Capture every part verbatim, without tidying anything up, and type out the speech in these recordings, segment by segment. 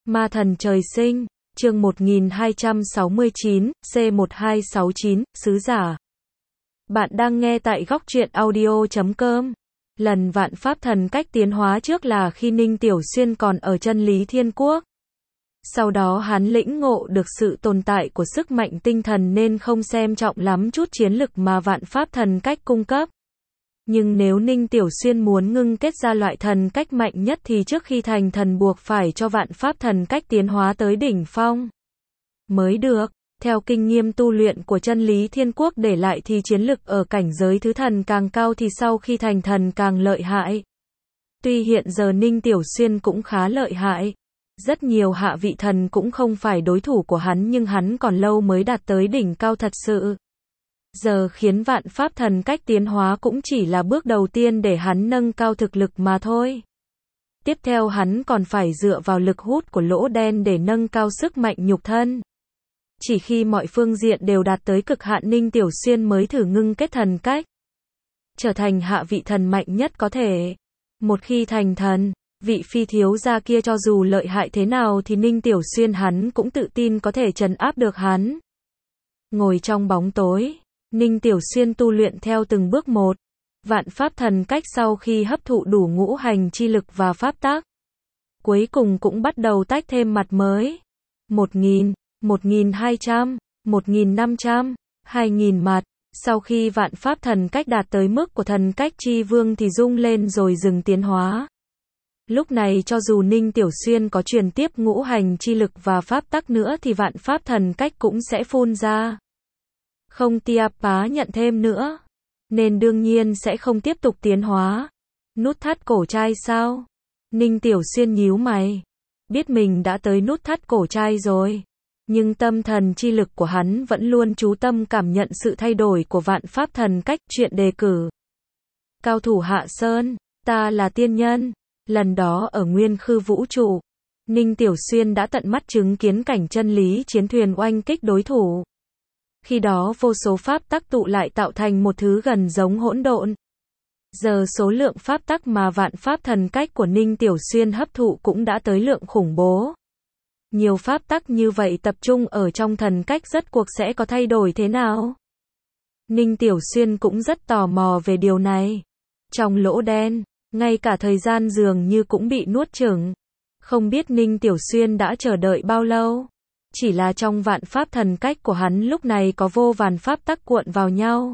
Ma thần trời sinh, chương một nghìn hai trăm sáu mươi chín, C một hai sáu chín, Sứ giả. Bạn đang nghe tại góc truyện audio chấm com. Lần vạn pháp thần cách tiến hóa trước là khi Ninh Tiểu Xuyên còn ở chân lý thiên quốc. Sau đó hắn lĩnh ngộ được sự tồn tại của sức mạnh tinh thần nên không xem trọng lắm chút chiến lực mà vạn pháp thần cách cung cấp. Nhưng nếu Ninh Tiểu Xuyên muốn ngưng kết ra loại thần cách mạnh nhất thì trước khi thành thần buộc phải cho vạn pháp thần cách tiến hóa tới đỉnh phong mới được. Theo kinh nghiệm tu luyện của chân lý thiên quốc để lại thì chiến lực ở cảnh giới thứ thần càng cao thì sau khi thành thần càng lợi hại. Tuy hiện giờ Ninh Tiểu Xuyên cũng khá lợi hại. Rất nhiều hạ vị thần cũng không phải đối thủ của hắn nhưng hắn còn lâu mới đạt tới đỉnh cao thật sự. Giờ khiến vạn pháp thần cách tiến hóa cũng chỉ là bước đầu tiên để hắn nâng cao thực lực mà thôi. Tiếp theo hắn còn phải dựa vào lực hút của lỗ đen để nâng cao sức mạnh nhục thân. Chỉ khi mọi phương diện đều đạt tới cực hạn Ninh Tiểu Xuyên mới thử ngưng kết thần cách. Trở thành hạ vị thần mạnh nhất có thể. Một khi thành thần, vị phi thiếu gia kia cho dù lợi hại thế nào thì Ninh Tiểu Xuyên hắn cũng tự tin có thể trấn áp được hắn. Ngồi trong bóng tối, Ninh Tiểu Xuyên tu luyện theo từng bước một. Vạn pháp thần cách sau khi hấp thụ đủ ngũ hành chi lực và pháp tác, cuối cùng cũng bắt đầu tách thêm mặt mới. Một nghìn, một nghìn hai trăm, một nghìn năm trăm, hai nghìn mặt. Sau khi vạn pháp thần cách đạt tới mức của thần cách chi vương thì rung lên rồi dừng tiến hóa. Lúc này cho dù Ninh Tiểu Xuyên có truyền tiếp ngũ hành chi lực và pháp tắc nữa thì vạn pháp thần cách cũng sẽ phun ra. Không tia phá nhận thêm nữa. Nên đương nhiên sẽ không tiếp tục tiến hóa. Nút thắt cổ trai sao? Ninh Tiểu Xuyên nhíu mày. Biết mình đã tới nút thắt cổ trai rồi. Nhưng tâm thần chi lực của hắn vẫn luôn chú tâm cảm nhận sự thay đổi của vạn pháp thần cách. Chuyện đề cử. Cao thủ Hạ Sơn, ta là tiên nhân. Lần đó ở nguyên khư vũ trụ, Ninh Tiểu Xuyên đã tận mắt chứng kiến cảnh chân lý chiến thuyền oanh kích đối thủ. Khi đó vô số pháp tắc tụ lại tạo thành một thứ gần giống hỗn độn. Giờ số lượng pháp tắc mà vạn pháp thần cách của Ninh Tiểu Xuyên hấp thụ cũng đã tới lượng khủng bố. Nhiều pháp tắc như vậy tập trung ở trong thần cách rất cuộc sẽ có thay đổi thế nào? Ninh Tiểu Xuyên cũng rất tò mò về điều này. Trong lỗ đen, ngay cả thời gian dường như cũng bị nuốt chửng. Không biết Ninh Tiểu Xuyên đã chờ đợi bao lâu. Chỉ là trong vạn pháp thần cách của hắn lúc này có vô vàn pháp tắc cuộn vào nhau.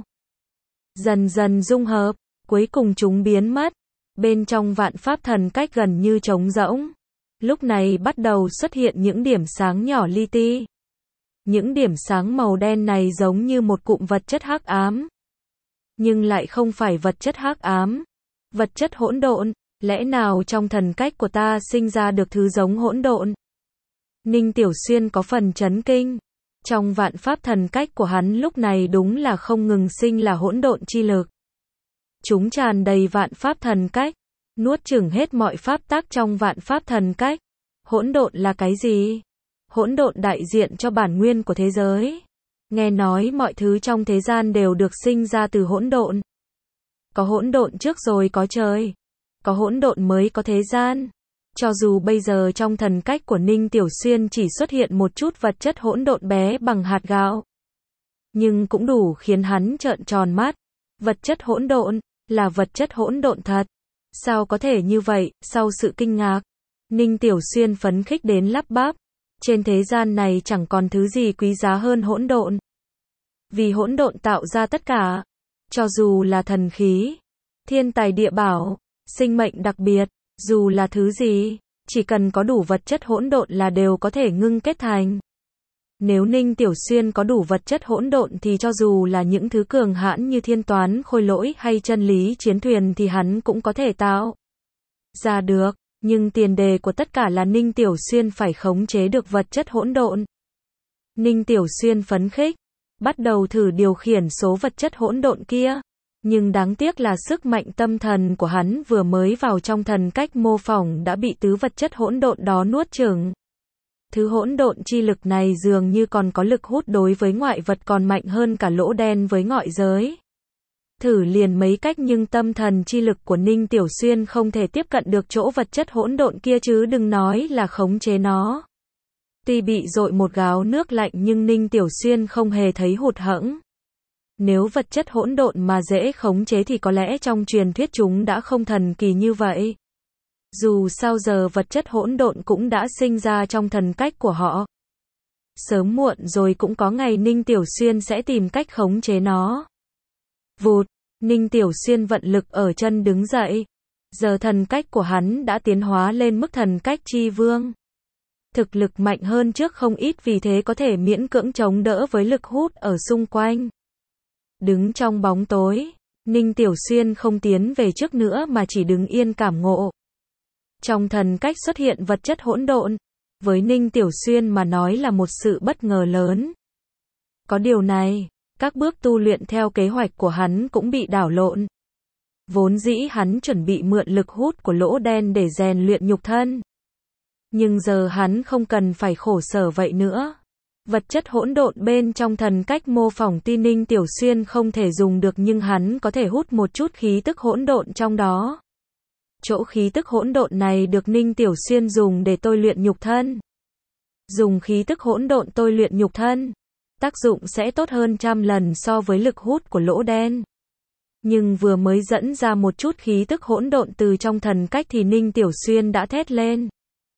Dần dần dung hợp, cuối cùng chúng biến mất. Bên trong vạn pháp thần cách gần như trống rỗng. Lúc này bắt đầu xuất hiện những điểm sáng nhỏ li ti. Những điểm sáng màu đen này giống như một cụm vật chất hắc ám. Nhưng lại không phải vật chất hắc ám. Vật chất hỗn độn, lẽ nào trong thần cách của ta sinh ra được thứ giống hỗn độn? Ninh Tiểu Xuyên có phần chấn kinh. Trong vạn pháp thần cách của hắn lúc này đúng là không ngừng sinh là hỗn độn chi lực. Chúng tràn đầy vạn pháp thần cách, nuốt chửng hết mọi pháp tắc trong vạn pháp thần cách. Hỗn độn là cái gì? Hỗn độn đại diện cho bản nguyên của thế giới. Nghe nói mọi thứ trong thế gian đều được sinh ra từ hỗn độn. Có hỗn độn trước rồi có trời. Có hỗn độn mới có thế gian. Cho dù bây giờ trong thần cách của Ninh Tiểu Xuyên chỉ xuất hiện một chút vật chất hỗn độn bé bằng hạt gạo, nhưng cũng đủ khiến hắn trợn tròn mắt. Vật chất hỗn độn, là vật chất hỗn độn thật. Sao có thể như vậy? Sau sự kinh ngạc, Ninh Tiểu Xuyên phấn khích đến lắp bắp. Trên thế gian này chẳng còn thứ gì quý giá hơn hỗn độn. Vì hỗn độn tạo ra tất cả. Cho dù là thần khí, thiên tài địa bảo, sinh mệnh đặc biệt, dù là thứ gì, chỉ cần có đủ vật chất hỗn độn là đều có thể ngưng kết thành. Nếu Ninh Tiểu Xuyên có đủ vật chất hỗn độn thì cho dù là những thứ cường hãn như thiên toán khôi lỗi hay chân lý chiến thuyền thì hắn cũng có thể tạo ra được. Nhưng tiền đề của tất cả là Ninh Tiểu Xuyên phải khống chế được vật chất hỗn độn. Ninh Tiểu Xuyên phấn khích, bắt đầu thử điều khiển số vật chất hỗn độn kia. Nhưng đáng tiếc là sức mạnh tâm thần của hắn vừa mới vào trong thần cách mô phỏng đã bị tứ vật chất hỗn độn đó nuốt chửng. Thứ hỗn độn chi lực này dường như còn có lực hút đối với ngoại vật còn mạnh hơn cả lỗ đen với ngoại giới. Thử liền mấy cách nhưng tâm thần chi lực của Ninh Tiểu Xuyên không thể tiếp cận được chỗ vật chất hỗn độn kia chứ đừng nói là khống chế nó. Tuy bị dội một gáo nước lạnh nhưng Ninh Tiểu Xuyên không hề thấy hụt hẫng. Nếu vật chất hỗn độn mà dễ khống chế thì có lẽ trong truyền thuyết chúng đã không thần kỳ như vậy. Dù sao giờ vật chất hỗn độn cũng đã sinh ra trong thần cách của họ. Sớm muộn rồi cũng có ngày Ninh Tiểu Xuyên sẽ tìm cách khống chế nó. Vụt, Ninh Tiểu Xuyên vận lực ở chân đứng dậy. Giờ thần cách của hắn đã tiến hóa lên mức thần cách chi vương. Thực lực mạnh hơn trước không ít vì thế có thể miễn cưỡng chống đỡ với lực hút ở xung quanh. Đứng trong bóng tối, Ninh Tiểu Xuyên không tiến về trước nữa mà chỉ đứng yên cảm ngộ. Trong thần cách xuất hiện vật chất hỗn độn, với Ninh Tiểu Xuyên mà nói là một sự bất ngờ lớn. Có điều này, các bước tu luyện theo kế hoạch của hắn cũng bị đảo lộn. Vốn dĩ hắn chuẩn bị mượn lực hút của lỗ đen để rèn luyện nhục thân. Nhưng giờ hắn không cần phải khổ sở vậy nữa. Vật chất hỗn độn bên trong thần cách mô phỏng tuy Ninh Tiểu Xuyên không thể dùng được nhưng hắn có thể hút một chút khí tức hỗn độn trong đó. Chỗ khí tức hỗn độn này được Ninh Tiểu Xuyên dùng để tôi luyện nhục thân. Dùng khí tức hỗn độn tôi luyện nhục thân, tác dụng sẽ tốt hơn trăm lần so với lực hút của lỗ đen. Nhưng vừa mới dẫn ra một chút khí tức hỗn độn từ trong thần cách thì Ninh Tiểu Xuyên đã thét lên.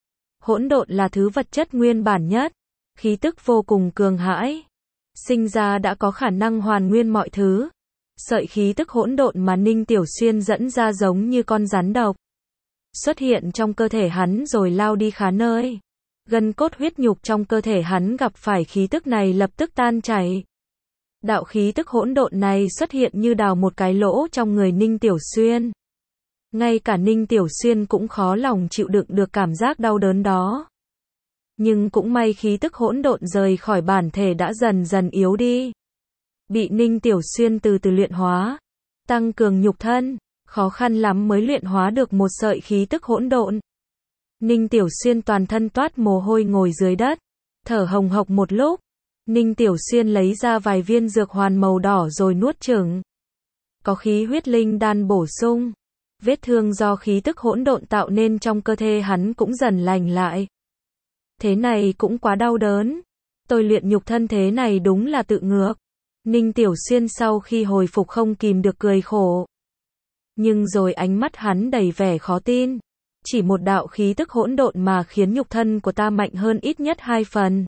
Hỗn độn là thứ vật chất nguyên bản nhất, khí tức vô cùng cường hãi. Sinh ra đã có khả năng hoàn nguyên mọi thứ. Sợi khí tức hỗn độn mà Ninh Tiểu Xuyên dẫn ra giống như con rắn độc. Xuất hiện trong cơ thể hắn rồi lao đi khá nơi. Gân cốt huyết nhục trong cơ thể hắn gặp phải khí tức này lập tức tan chảy. Đạo khí tức hỗn độn này xuất hiện như đào một cái lỗ trong người Ninh Tiểu Xuyên. Ngay cả Ninh Tiểu Xuyên cũng khó lòng chịu đựng được cảm giác đau đớn đó. Nhưng cũng may khí tức hỗn độn rời khỏi bản thể đã dần dần yếu đi. Bị Ninh Tiểu Xuyên từ từ luyện hóa, tăng cường nhục thân, khó khăn lắm mới luyện hóa được một sợi khí tức hỗn độn. Ninh Tiểu Xuyên toàn thân toát mồ hôi ngồi dưới đất, thở hồng hộc một lúc. Ninh Tiểu Xuyên lấy ra vài viên dược hoàn màu đỏ rồi nuốt chửng. Có khí huyết linh đan bổ sung, vết thương do khí tức hỗn độn tạo nên trong cơ thể hắn cũng dần lành lại. Thế này cũng quá đau đớn. Tôi luyện nhục thân thế này đúng là tự ngược. Ninh Tiểu Xuyên sau khi hồi phục không kìm được cười khổ. Nhưng rồi ánh mắt hắn đầy vẻ khó tin. Chỉ một đạo khí tức hỗn độn mà khiến nhục thân của ta mạnh hơn ít nhất hai phần.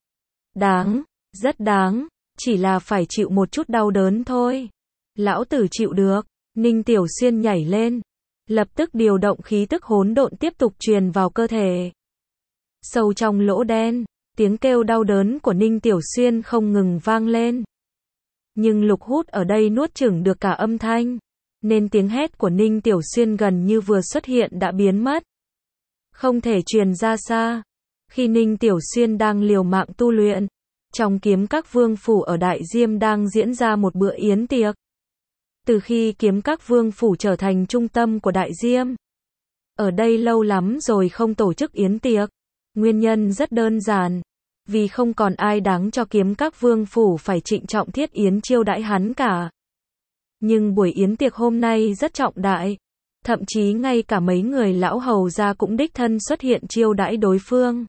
Đáng, rất đáng, chỉ là phải chịu một chút đau đớn thôi. Lão tử chịu được. Ninh Tiểu Xuyên nhảy lên, lập tức điều động khí tức hỗn độn tiếp tục truyền vào cơ thể. Sâu trong lỗ đen, tiếng kêu đau đớn của Ninh Tiểu Xuyên không ngừng vang lên. Nhưng lực hút ở đây nuốt chửng được cả âm thanh, nên tiếng hét của Ninh Tiểu Xuyên gần như vừa xuất hiện đã biến mất. Không thể truyền ra xa. Khi Ninh Tiểu Xuyên đang liều mạng tu luyện, trong kiếm các vương phủ ở Đại Diêm đang diễn ra một bữa yến tiệc. Từ khi kiếm các vương phủ trở thành trung tâm của Đại Diêm, ở đây lâu lắm rồi không tổ chức yến tiệc. Nguyên nhân rất đơn giản, vì không còn ai đáng cho kiếm các vương phủ phải trịnh trọng thiết yến chiêu đãi hắn cả. Nhưng buổi yến tiệc hôm nay rất trọng đại, thậm chí ngay cả mấy người lão hầu gia cũng đích thân xuất hiện chiêu đãi đối phương.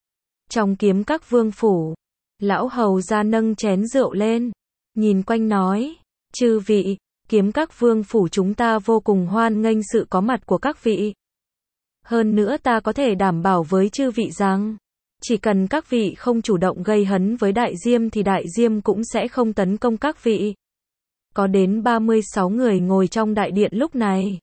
Trong kiếm các vương phủ, lão hầu gia nâng chén rượu lên, nhìn quanh nói, chư vị, kiếm các vương phủ chúng ta vô cùng hoan nghênh sự có mặt của các vị. Hơn nữa ta có thể đảm bảo với chư vị rằng, chỉ cần các vị không chủ động gây hấn với Đại Diêm thì Đại Diêm cũng sẽ không tấn công các vị. Có đến ba mươi sáu người ngồi trong đại điện lúc này.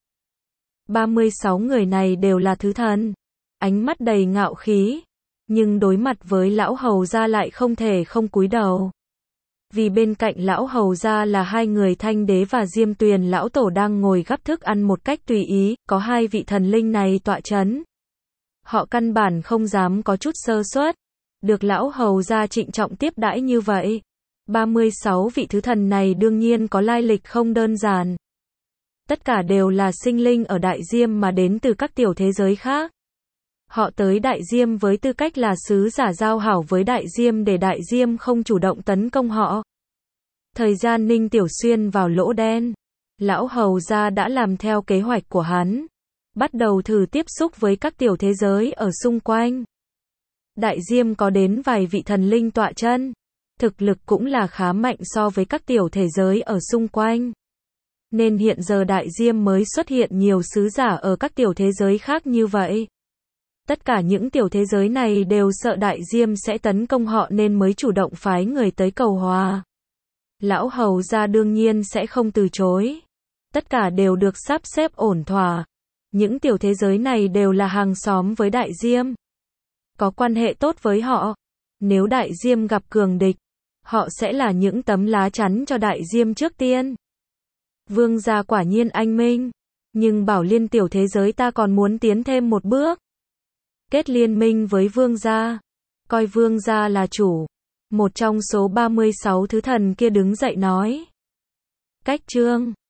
ba mươi sáu người này đều là thứ thần, ánh mắt đầy ngạo khí, nhưng đối mặt với lão hầu gia lại không thể không cúi đầu. Vì bên cạnh lão hầu gia là hai người Thanh Đế và Diêm Tuyền lão tổ đang ngồi gắp thức ăn một cách tùy ý, có hai vị thần linh này tọa chấn. Họ căn bản không dám có chút sơ suất, được lão hầu gia trịnh trọng tiếp đãi như vậy. ba mươi sáu vị thứ thần này đương nhiên có lai lịch không đơn giản. Tất cả đều là sinh linh ở Đại Diêm mà đến từ các tiểu thế giới khác. Họ tới Đại Diêm với tư cách là sứ giả giao hảo với Đại Diêm để Đại Diêm không chủ động tấn công họ. Thời gian Ninh Tiểu Xuyên vào lỗ đen, Lão hầu gia đã làm theo kế hoạch của hắn, bắt đầu thử tiếp xúc với các tiểu thế giới ở xung quanh. Đại Diêm có đến vài vị thần linh tọa chân, thực lực cũng là khá mạnh so với các tiểu thế giới ở xung quanh. Nên hiện giờ Đại Diêm mới xuất hiện nhiều sứ giả ở các tiểu thế giới khác như vậy. Tất cả những tiểu thế giới này đều sợ Đại Diêm sẽ tấn công họ nên mới chủ động phái người tới cầu hòa. Lão hầu gia đương nhiên sẽ không từ chối. Tất cả đều được sắp xếp ổn thỏa. Những tiểu thế giới này đều là hàng xóm với Đại Diêm, có quan hệ tốt với họ. Nếu Đại Diêm gặp cường địch, họ sẽ là những tấm lá chắn cho Đại Diêm trước tiên. Vương gia quả nhiên anh minh, nhưng Bảo Liên tiểu thế giới ta còn muốn tiến thêm một bước. Kết liên minh với Vương gia, coi Vương gia là chủ. Một trong số ba mươi sáu thứ thần kia đứng dậy nói. Cách chương